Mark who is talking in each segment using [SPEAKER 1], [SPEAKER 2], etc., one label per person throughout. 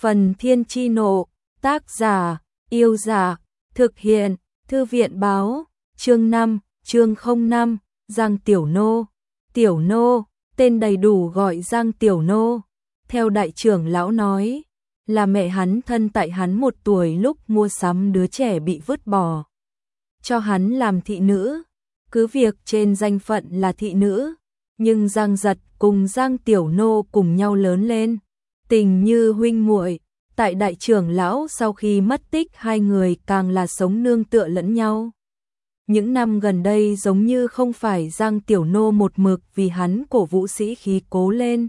[SPEAKER 1] Phần Thiên Chi Nộ, tác giả, Yêu Giả, thực hiện, Thư viện báo, chương 5, chương 05, Giang Tiểu Nô. Tiểu Nô, tên đầy đủ gọi Giang Tiểu Nô. Theo đại trưởng lão nói, là mẹ hắn thân tại hắn 1 tuổi lúc mua sắm đứa trẻ bị vứt bỏ. Cho hắn làm thị nữ, cứ việc trên danh phận là thị nữ, nhưng Giang Giật cùng Giang Tiểu Nô cùng nhau lớn lên, tình như huynh muội. Tại đại trưởng lão sau khi mất tích, hai người càng là sống nương tựa lẫn nhau. Những năm gần đây giống như không phải Giang Tiểu Nô một mực vì hắn cổ vũ sĩ khí cố lên.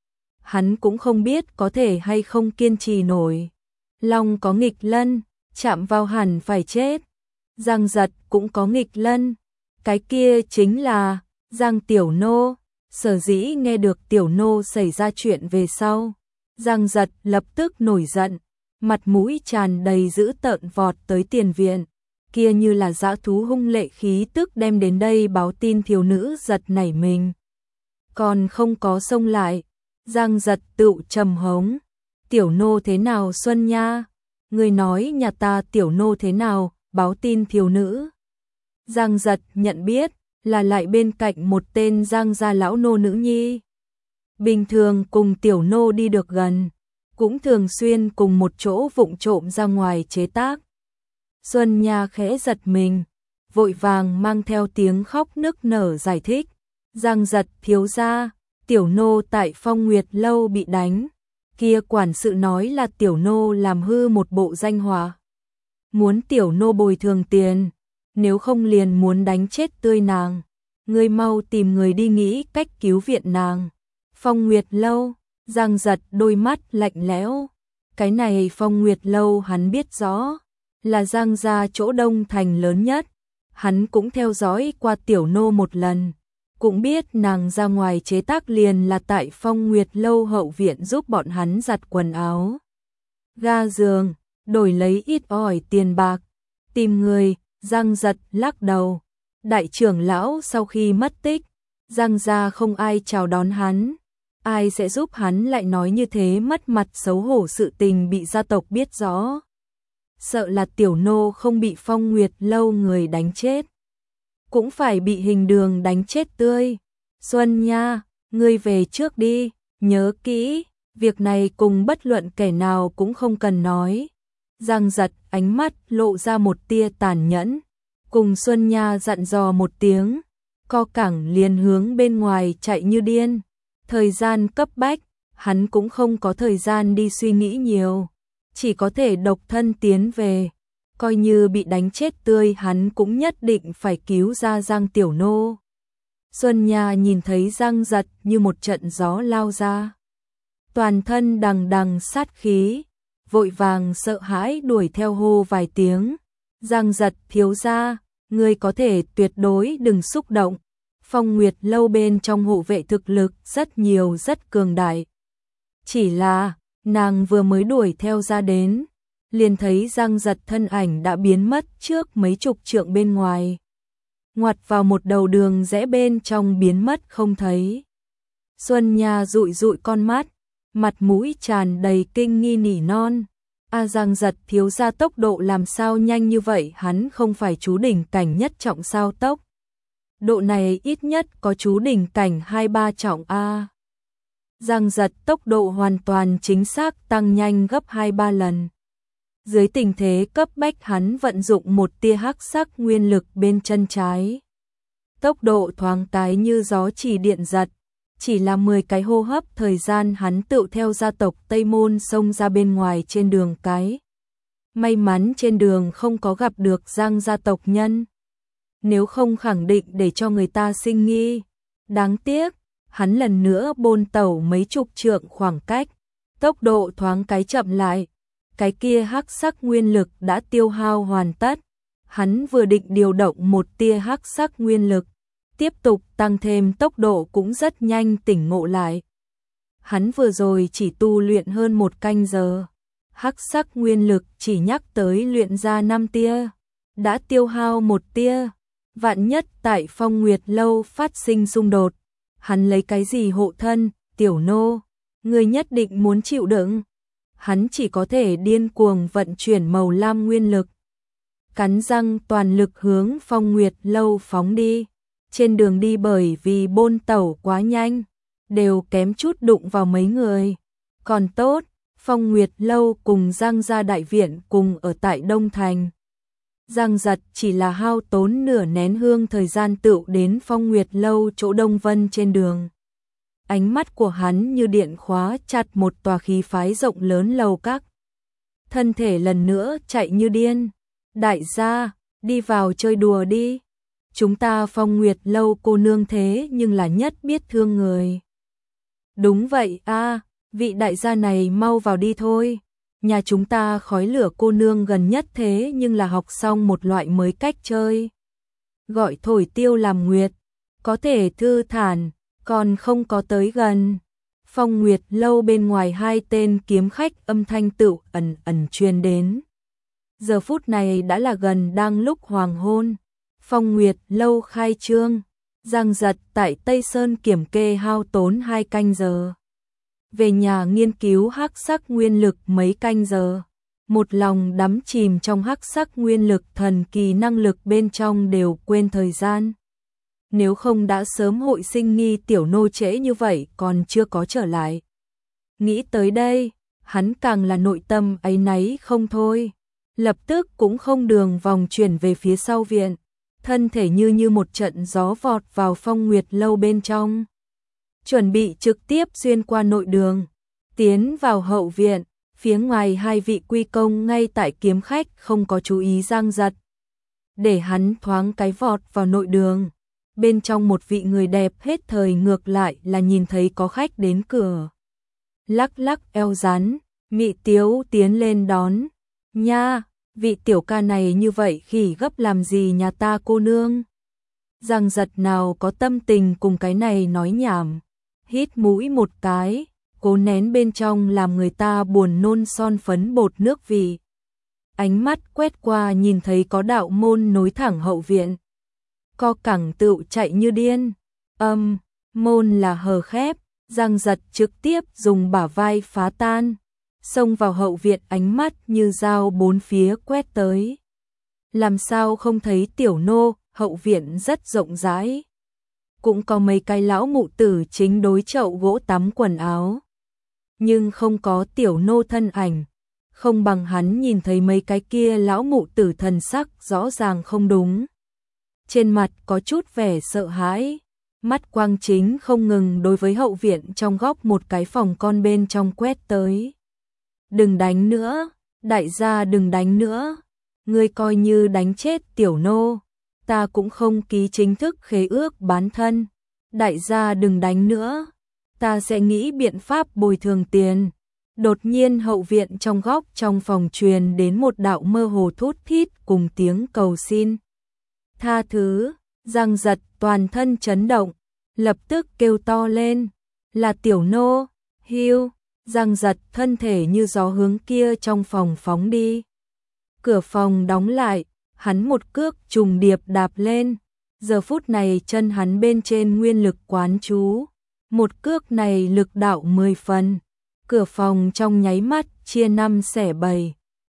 [SPEAKER 1] Hắn cũng không biết có thể hay không kiên trì nổi. Long có nghịch lân, chạm vào hẳn phải chết. Giang Giật cũng có nghịch lân, cái kia chính là Giang Tiểu Nô. Sở dĩ nghe được Tiểu Nô xảy ra chuyện về sau, Giang Giật lập tức nổi giận, mặt mũi tràn đầy dữ tợn vọt tới tiền viện, kia như là dã thú hung lệ khí tức đem đến đây báo tin. Thiếu nữ giật nảy mình, còn không có xông lại, Giang Giật tự trầm hống: Tiểu Nô thế nào Xuân Nha? Người nói nhà ta Tiểu Nô thế nào? Báo tin thiếu nữ. Giang Giật nhận biết là lại bên cạnh một tên Giang gia lão nô nữ nhi. Bình thường cùng Tiểu Nô đi được gần, cũng thường xuyên cùng một chỗ vụng trộm ra ngoài chế tác. Xuân Nha khẽ giật mình, vội vàng mang theo tiếng khóc nức nở giải thích: Giang Giật thiếu gia, Tiểu Nô tại Phong Nguyệt lâu bị đánh, kia quản sự nói là Tiểu Nô làm hư một bộ danh họa, muốn Tiểu Nô bồi thường tiền, nếu không liền muốn đánh chết tươi nàng. Ngươi mau tìm người đi nghĩ cách cứu viện nàng. Phong Nguyệt lâu, Giang Giật đôi mắt lạnh lẽo. Cái này Phong Nguyệt lâu hắn biết rõ, là Giang gia chỗ Đông Thành lớn nhất. Hắn cũng theo dõi qua Tiểu Nô một lần, cũng biết nàng ra ngoài chế tác liền là tại Phong Nguyệt lâu hậu viện giúp bọn hắn giặt quần áo, ga giường, đổi lấy ít ỏi tiền bạc. Tìm người, Giang Giật lắc đầu. Đại trưởng lão sau khi mất tích, Giang gia không ai chào đón hắn, ai sẽ giúp hắn lại nói như thế mất mặt xấu hổ sự tình bị gia tộc biết rõ. Sợ là Tiểu Nô không bị Phong Nguyệt lâu người đánh chết, cũng phải bị Hình Đường đánh chết tươi. Xuân Nha, ngươi về trước đi, nhớ kỹ, việc này cùng bất luận kẻ nào cũng không cần nói. Giang Giật ánh mắt lộ ra một tia tàn nhẫn, cùng Xuân Nha dặn dò một tiếng, co cẳng liền hướng bên ngoài chạy như điên. Thời gian cấp bách, hắn cũng không có thời gian đi suy nghĩ nhiều, chỉ có thể độc thân tiến về. Coi như bị đánh chết tươi hắn cũng nhất định phải cứu ra Giang Tiểu Nô. Xuân Nha nhìn thấy Giang Giật như một trận gió lao ra, toàn thân đằng đằng sát khí, vội vàng sợ hãi đuổi theo hô vài tiếng: Giang Giật thiếu gia, ngươi có thể tuyệt đối đừng xúc động. Phong Nguyệt lâu bên trong hộ vệ thực lực rất nhiều, rất cường đại. Chỉ là, nàng vừa mới đuổi theo ra đến, liền thấy Giang Giật thân ảnh đã biến mất trước mấy chục trượng bên ngoài, ngoặt vào một đầu đường rẽ bên trong biến mất không thấy. Xuân Nha dụi dụi con mắt, mặt mũi tràn đầy kinh nghi nỉ non: A Giang Giật thiếu gia tốc độ làm sao nhanh như vậy? Hắn không phải chú đỉnh cảnh nhất trọng sao? Tốc độ này ít nhất có chú đỉnh cảnh 2-3 trọng a. Giang Giật tốc độ hoàn toàn chính xác tăng nhanh gấp 2-3 lần. Dưới tình thế cấp bách hắn vận dụng một tia hắc sắc nguyên lực bên chân trái. Tốc độ thoáng cái như gió chỉ điện giật, chỉ là 10 cái hô hấp thời gian hắn tựu theo gia tộc Tây Môn xông ra bên ngoài trên đường cái. May mắn trên đường không có gặp được Giang gia tộc nhân, nếu không khẳng định để cho người ta sinh nghi. Đáng tiếc, hắn lần nữa bôn tẩu mấy chục trượng khoảng cách, tốc độ thoáng cái chậm lại, cái kia hắc sắc nguyên lực đã tiêu hao hoàn tất. Hắn vừa định điều động một tia hắc sắc nguyên lực, tiếp tục tăng thêm tốc độ cũng rất nhanh tỉnh ngộ lại. Hắn vừa rồi chỉ tu luyện hơn 1 canh giờ, hắc sắc nguyên lực chỉ nhắc tới luyện ra 5 tia, đã tiêu hao 1 tia. Vạn nhất tại Phong Nguyệt lâu phát sinh xung đột, hắn lấy cái gì hộ thân? Tiểu Nô, ngươi nhất định muốn chịu đựng. hắn chỉ có thể điên cuồng vận chuyển màu lam nguyên lực. Cắn răng toàn lực hướng Phong Nguyệt Lâu phóng đi. Trên đường đi bởi vì bôn tẩu quá nhanh, đều kém chút đụng vào mấy người. Còn tốt, Phong Nguyệt Lâu cùng Giang gia đại viện cùng ở tại Đông Thành. Giang Giật chỉ là hao tốn nửa nén hương thời gian tựu đến Phong Nguyệt Lâu chỗ Đông Vân trên đường. Ánh mắt của hắn như điện khóa chặt một tòa khí phái rộng lớn lầu các. Thân thể lần nữa chạy như điên. Đại gia, đi vào chơi đùa đi. Chúng ta Phong Nguyệt Lâu cô nương thế nhưng là nhất biết thương người. Đúng vậy a, vị đại gia này mau vào đi thôi. Nhà chúng ta khói lửa cô nương gần nhất thế nhưng là học xong một loại mới cách chơi. Gọi thổi tiêu làm nguyệt, có thể thư thản, còn không có tới gần. Phong Nguyệt Lâu bên ngoài hai tên kiếm khách âm thanh tựu ẩn ẩn truyền đến. Giờ phút này đã là gần đang lúc hoàng hôn. Phong Nguyệt Lâu khai trương, Giang Giật tại Tây Sơn kiểm kê hao tốn 2 canh giờ. Về nhà nghiên cứu hắc sắc nguyên lực mấy canh giờ. Một lòng đắm chìm trong hắc sắc nguyên lực thần kỳ năng lực bên trong đều quên thời gian. Nếu không đã sớm hội sinh nghi tiểu nô trễ như vậy còn chưa có trở lại. Nghĩ tới đây, hắn càng là nội tâm áy náy không thôi. Lập tức cũng không đường vòng chuyển về phía sau viện. Thân thể như một trận gió vọt vào Phong Nguyệt Lâu bên trong. Chuẩn bị trực tiếp xuyên qua nội đường, tiến vào hậu viện, phía ngoài hai vị quy công ngay tại kiếm khách không có chú ý Giang Giật. Để hắn thoáng cái vọt vào nội đường, bên trong một vị người đẹp hết thời ngược lại là nhìn thấy có khách đến cửa. Lắc lắc eo rắn, Mị Tiếu tiến lên đón. Nha, vị tiểu ca này như vậy khỉ gấp làm gì nhà ta cô nương? Giang Giật nào có tâm tình cùng cái này nói nhảm. Hít mũi một cái, cố nén bên trong làm người ta buồn nôn son phấn bột nước vị. Ánh mắt quét qua nhìn thấy có đạo môn nối thẳng hậu viện. Co cẳng tựu chạy như điên. Môn là hờ khép, Giang Giật trực tiếp dùng bả vai phá tan. Xông vào hậu viện ánh mắt như dao bốn phía quét tới. Làm sao không thấy tiểu nô, hậu viện rất rộng rãi. Cũng có mấy cái lão mụ tử chính đối chậu gỗ tắm quần áo. Nhưng không có tiểu nô thân ảnh. Không bằng hắn nhìn thấy mấy cái kia lão mụ tử thần sắc rõ ràng không đúng. Trên mặt có chút vẻ sợ hãi. Mắt quang chính không ngừng đối với hậu viện trong góc một cái phòng con bên trong quét tới. Đừng đánh nữa, đại gia đừng đánh nữa. Ngươi coi như đánh chết tiểu nô. Ta cũng không ký chính thức khế ước bán thân. Đại gia đừng đánh nữa. Ta sẽ nghĩ biện pháp bồi thường tiền. Đột nhiên hậu viện trong góc trong phòng truyền đến một đạo mơ hồ thút thít cùng tiếng cầu xin. Tha thứ, Giang Giật toàn thân chấn động, lập tức kêu to lên. Là tiểu nô, Hưu. Giang Giật thân thể như gió hướng kia trong phòng phóng đi. Cửa phòng đóng lại, hắn một cước trùng điệp đạp lên. Giờ phút này chân hắn bên trên nguyên lực quán chú. Một cước này lực đạo 10 phần. Cửa phòng trong nháy mắt chia 5 xẻ 7.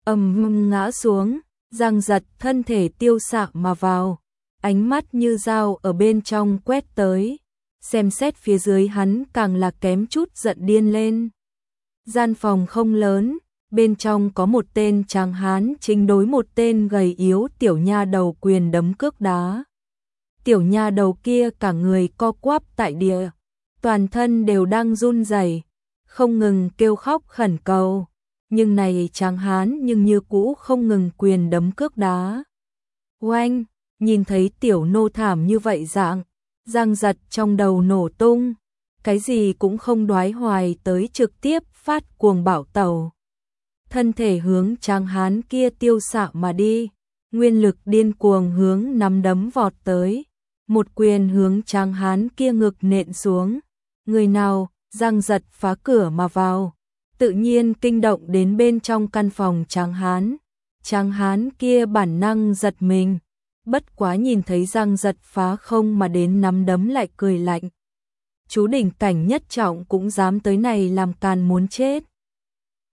[SPEAKER 1] Ngã xuống, Giang Giật thân thể tiêu xạ mà vào. Ánh mắt như dao ở bên trong quét tới. Xem xét phía dưới hắn càng là kém chút giận điên lên. Gian phòng không lớn, bên trong có một tên tráng hán chính đối một tên gầy yếu tiểu nha đầu quyền đấm cước đá. Tiểu nha đầu kia cả người co quắp tại địa, toàn thân đều đang run rẩy, không ngừng kêu khóc khẩn cầu, nhưng này tráng hán nhưng như cũ không ngừng quyền đấm cước đá. Oanh, nhìn thấy tiểu nô thảm như vậy dạng, Giang Giật trong đầu nổ tung, cái gì cũng không đoái hoài tới trực tiếp phát cuồng bạo tẩu. Thân thể hướng tráng hán kia tiêu xạ mà đi, nguyên lực điên cuồng hướng nắm đấm vọt tới, một quyền hướng tráng hán kia ngực nện xuống. Người nào? Giang Giật phá cửa mà vào, tự nhiên kinh động đến bên trong căn phòng tráng hán. Tráng hán kia bản năng giật mình, bất quá nhìn thấy Giang Giật phá không mà đến nắm đấm lại cười lạnh. Chú đỉnh cảnh nhất trọng cũng dám tới này làm càn muốn chết.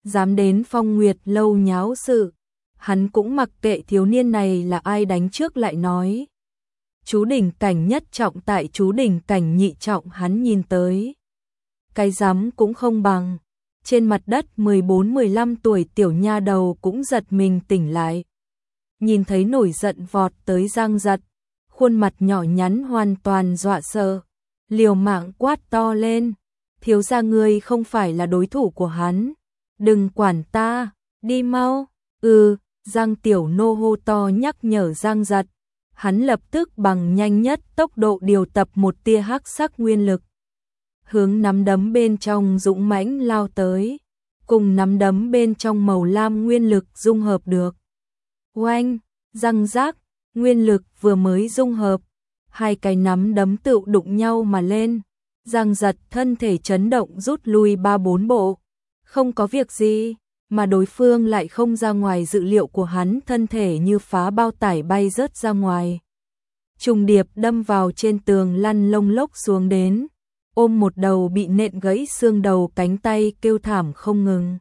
[SPEAKER 1] dám đến Phong Nguyệt lâu nháo sự. Hắn cũng mặc kệ thiếu niên này là ai, đánh trước lại nói. Chú đỉnh cảnh nhất trọng tại chú đỉnh cảnh nhị trọng hắn nhìn tới. Cái dám cũng không bằng. Trên mặt đất 14-15 tuổi tiểu nha đầu cũng giật mình tỉnh lại. Nhìn thấy nổi giận vọt tới Giang Giật, khuôn mặt nhỏ nhắn hoàn toàn dọa sợ, liều mạng quát to lên, thiếu gia ngươi không phải là đối thủ của hắn, đừng quản ta, đi mau. Giang Tiểu Nô hô to nhắc nhở Giang Giật, hắn lập tức bằng nhanh nhất tốc độ điều tập một tia hắc sắc nguyên lực, hướng nắm đấm bên trong dũng mãnh lao tới, cùng nắm đấm bên trong màu lam nguyên lực dung hợp được. Oanh, răng rác, nguyên lực vừa mới dung hợp, hai cái nắm đấm tự đụng nhau mà lên. Giang Giật thân thể chấn động rút lui 3-4 bộ. Không có việc gì, mà đối phương lại không ra ngoài dự liệu của hắn, thân thể như phá bao tải bay rớt ra ngoài. Trùng điệp đâm vào trên tường, lăn lông lốc xuống đến, ôm một đầu bị nện gãy xương đầu cánh tay kêu thảm không ngừng.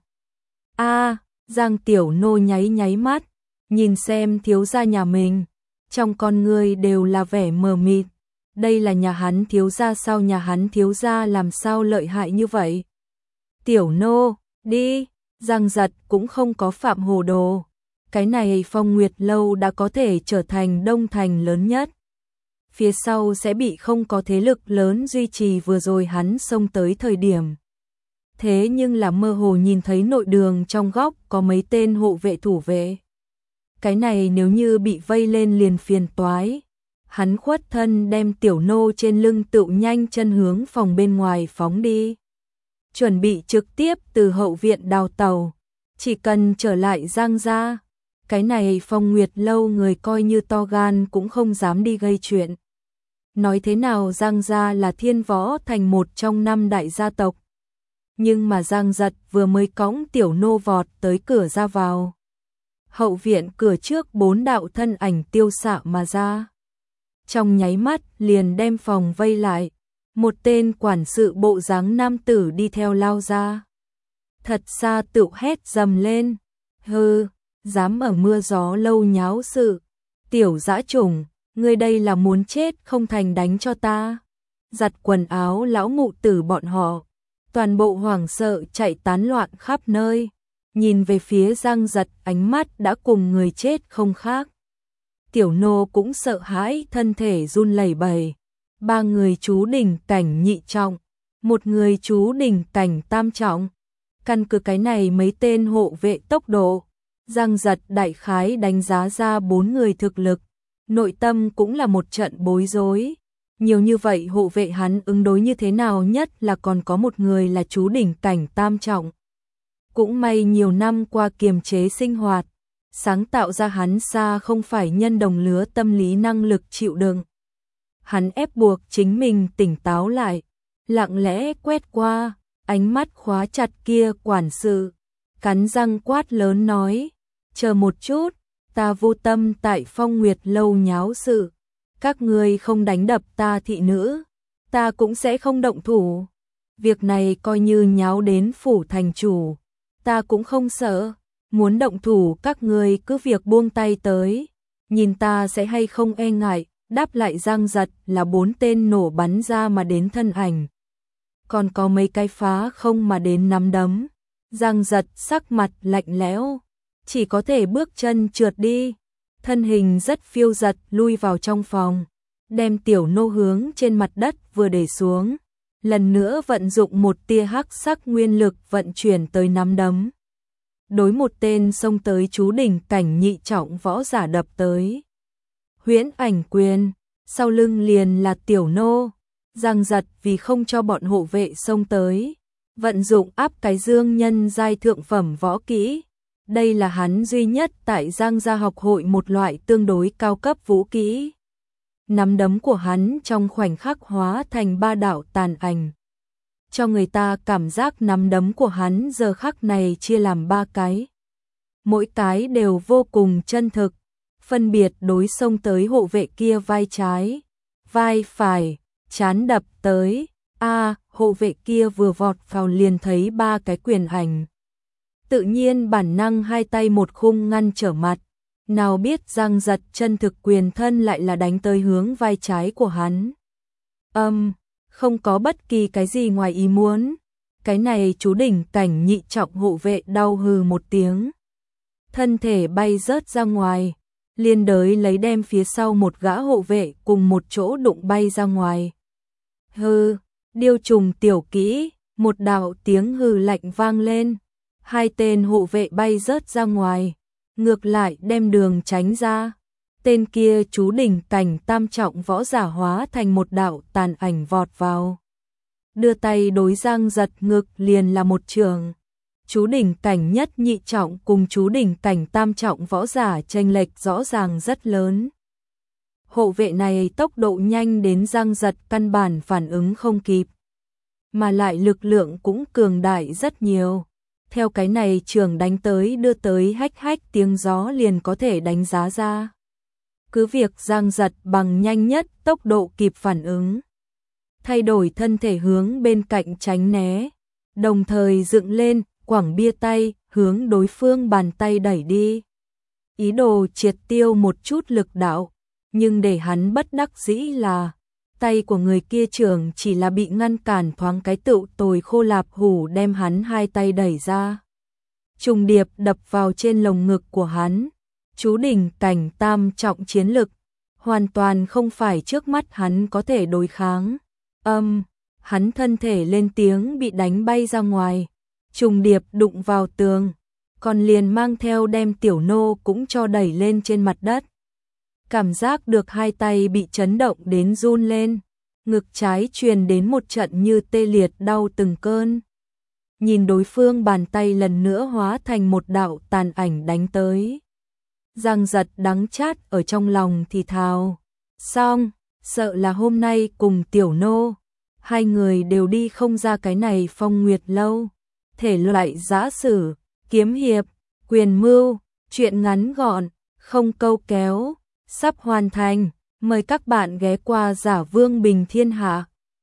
[SPEAKER 1] Giang Tiểu Nô nháy nháy mắt, nhìn xem thiếu gia nhà mình, trong con người đều là vẻ mờ mịt. Đây là nhà hắn thiếu gia sao, nhà hắn thiếu gia làm sao lợi hại như vậy? Tiểu Nô, đi, Giang Giật cũng không có phạm hồ đồ. Cái này Phong Nguyệt lâu đã có thể trở thành Đông Thành lớn nhất. Phía sau sẽ bị không có thế lực lớn duy trì, vừa rồi hắn xông tới thời điểm. Thế nhưng là mơ hồ nhìn thấy nội đường trong góc có mấy tên hộ vệ thủ vệ. Cái này nếu như bị vây lên liền phiền toái. Hắn khuất thân đem Tiểu Nô trên lưng tựu nhanh chân hướng phòng bên ngoài phóng đi. Chuẩn bị trực tiếp từ hậu viện đào tàu. Chỉ cần trở lại Giang gia. Cái này Phong Nguyệt lâu người coi như to gan cũng không dám đi gây chuyện. Nói thế nào Giang gia là Thiên Võ Thành một trong 5 đại gia tộc. Nhưng mà Giang Giật vừa mới cõng Tiểu Nô vọt tới cửa ra vào. Hậu viện cửa trước 4 đạo thân ảnh tiêu xạ mà ra. Trong nháy mắt liền đem phòng vây lại. Một tên quản sự bộ dáng nam tử đi theo lao ra. Thật xa tự hét dầm lên. Hừ, dám ở mưa gió lâu nháo sự. Tiểu dã chủng, ngươi đây là muốn chết không thành, đánh cho ta. Giặt quần áo lão mụ tử bọn họ. Toàn bộ hoảng sợ chạy tán loạn khắp nơi. Nhìn về phía Giang Giật, ánh mắt đã cùng người chết không khác. Tiểu Nô cũng sợ hãi, thân thể run lẩy bẩy. 3 người chú đỉnh cảnh nhị trọng, 1 người chú đỉnh cảnh tam trọng. Căn cứ cái này mấy tên hộ vệ tốc độ, Giang Giật đại khái đánh giá ra 4 người thực lực. Nội tâm cũng là một trận bối rối. Nhiều như vậy hộ vệ hắn ứng đối như thế nào, nhất là còn có 1 người là chú đỉnh cảnh tam trọng. Cũng may nhiều năm qua kiềm chế sinh hoạt, sáng tạo ra hắn xa không phải nhân đồng lứa tâm lý năng lực chịu đựng. Hắn ép buộc chính mình tỉnh táo lại, lặng lẽ quét qua, ánh mắt khóa chặt kia quản sự, cắn răng quát lớn nói, chờ một chút, ta vô tâm tại Phong Nguyệt lâu nháo sự, các ngươi không đánh đập ta thị nữ, ta cũng sẽ không động thủ. Việc này coi như nháo đến phủ thành chủ, ta cũng không sợ, muốn động thủ các ngươi cứ việc buông tay tới, nhìn ta sẽ hay không e ngại. Đáp lại Giang Giật là 4 tên nổ bắn ra mà đến thân ảnh. Còn có mấy cái phá không mà đến nắm đấm. Giang Giật sắc mặt lạnh lẽo, chỉ có thể bước chân trượt đi. Thân hình rất phiêu giật lui vào trong phòng, đem Tiểu Nô hướng trên mặt đất vừa để xuống. Lần nữa vận dụng một tia hắc sắc nguyên lực vận chuyển tới nắm đấm. Đối một tên xông tới chú đỉnh cảnh nhị trọng võ giả đập tới. Huyễn ảnh quyền, sau lưng liền là Tiểu Nô. Giang Giật vì không cho bọn hộ vệ xông tới, vận dụng áp cái dương nhân giai thượng phẩm võ kỹ. Đây là hắn duy nhất tại Giang gia học hội một loại tương đối cao cấp vũ kỹ. Nắm đấm của hắn trong khoảnh khắc hóa thành 3 đạo tàn ảnh. Cho người ta cảm giác nắm đấm của hắn giờ khắc này chia làm 3 cái. Mỗi cái đều vô cùng chân thực. Phân biệt đối xông tới hộ vệ kia vai trái, vai phải, trán đập tới. Hộ vệ kia vừa vọt vào liền thấy 3 cái quyền ảnh. tự nhiên bản năng hai tay một khung ngăn trở mặt. Nào biết Giang Giật chân thực quyền thân lại là đánh tới hướng vai trái của hắn. Không có bất kỳ cái gì ngoài ý muốn. Cái này chú đỉnh cảnh nhị trọng hộ vệ đau hừ một tiếng. Thân thể bay rớt ra ngoài, liên đới lấy đem phía sau một gã hộ vệ cùng một chỗ đụng bay ra ngoài. Hừ, điêu trùng tiểu kỹ, một đạo tiếng hừ lạnh vang lên. Hai tên hộ vệ bay rớt ra ngoài, ngược lại đem đường tránh ra. Tên kia chú đỉnh cảnh tam trọng võ giả hóa thành một đạo tàn ảnh vọt vào. Đưa tay đối Giang Giật ngực liền là một trường. Chú đỉnh cảnh nhất nhị trọng cùng chú đỉnh cảnh tam trọng võ giả chênh lệch rõ ràng rất lớn. Hộ vệ này tốc độ nhanh đến Giang Giật căn bản phản ứng không kịp. Mà lại lực lượng cũng cường đại rất nhiều. Theo cái này trường đánh tới đưa tới hách hách tiếng gió liền có thể đánh giá ra. Cứ việc Giang Giật bằng nhanh nhất tốc độ kịp phản ứng. Thay đổi thân thể hướng bên cạnh tránh né. Đồng thời dựng lên, quẳng bia tay, hướng đối phương bàn tay đẩy đi. Ý đồ triệt tiêu một chút lực đạo. Nhưng để hắn bất đắc dĩ là tay của người kia trưởng chỉ là bị ngăn cản thoáng cái tựu tồi khô lạp hủ đem hắn hai tay đẩy ra. Trùng điệp đập vào trên lồng ngực của hắn. Chú đỉnh cảnh tam trọng chiến lực, hoàn toàn không phải trước mắt hắn có thể đối kháng. Hắn thân thể lên tiếng bị đánh bay ra ngoài, trùng điệp đụng vào tường, còn liền mang theo đem tiểu nô cũng cho đẩy lên trên mặt đất. Cảm giác được hai tay bị chấn động đến run lên, ngực trái truyền đến một trận như tê liệt đau từng cơn. Nhìn đối phương bàn tay lần nữa hóa thành một đạo tàn ảnh đánh tới. Giang Giật đắng chát ở trong lòng thì thào. Xong, sợ là hôm nay cùng tiểu nô, hai người đều đi không ra cái này Phong Nguyệt lâu. Thể loại giã sử, kiếm hiệp, quyền mưu, truyện ngắn gọn, không câu kéo, sắp hoàn thành. Mời các bạn ghé qua Giả Vương Bình Thiên Hạ.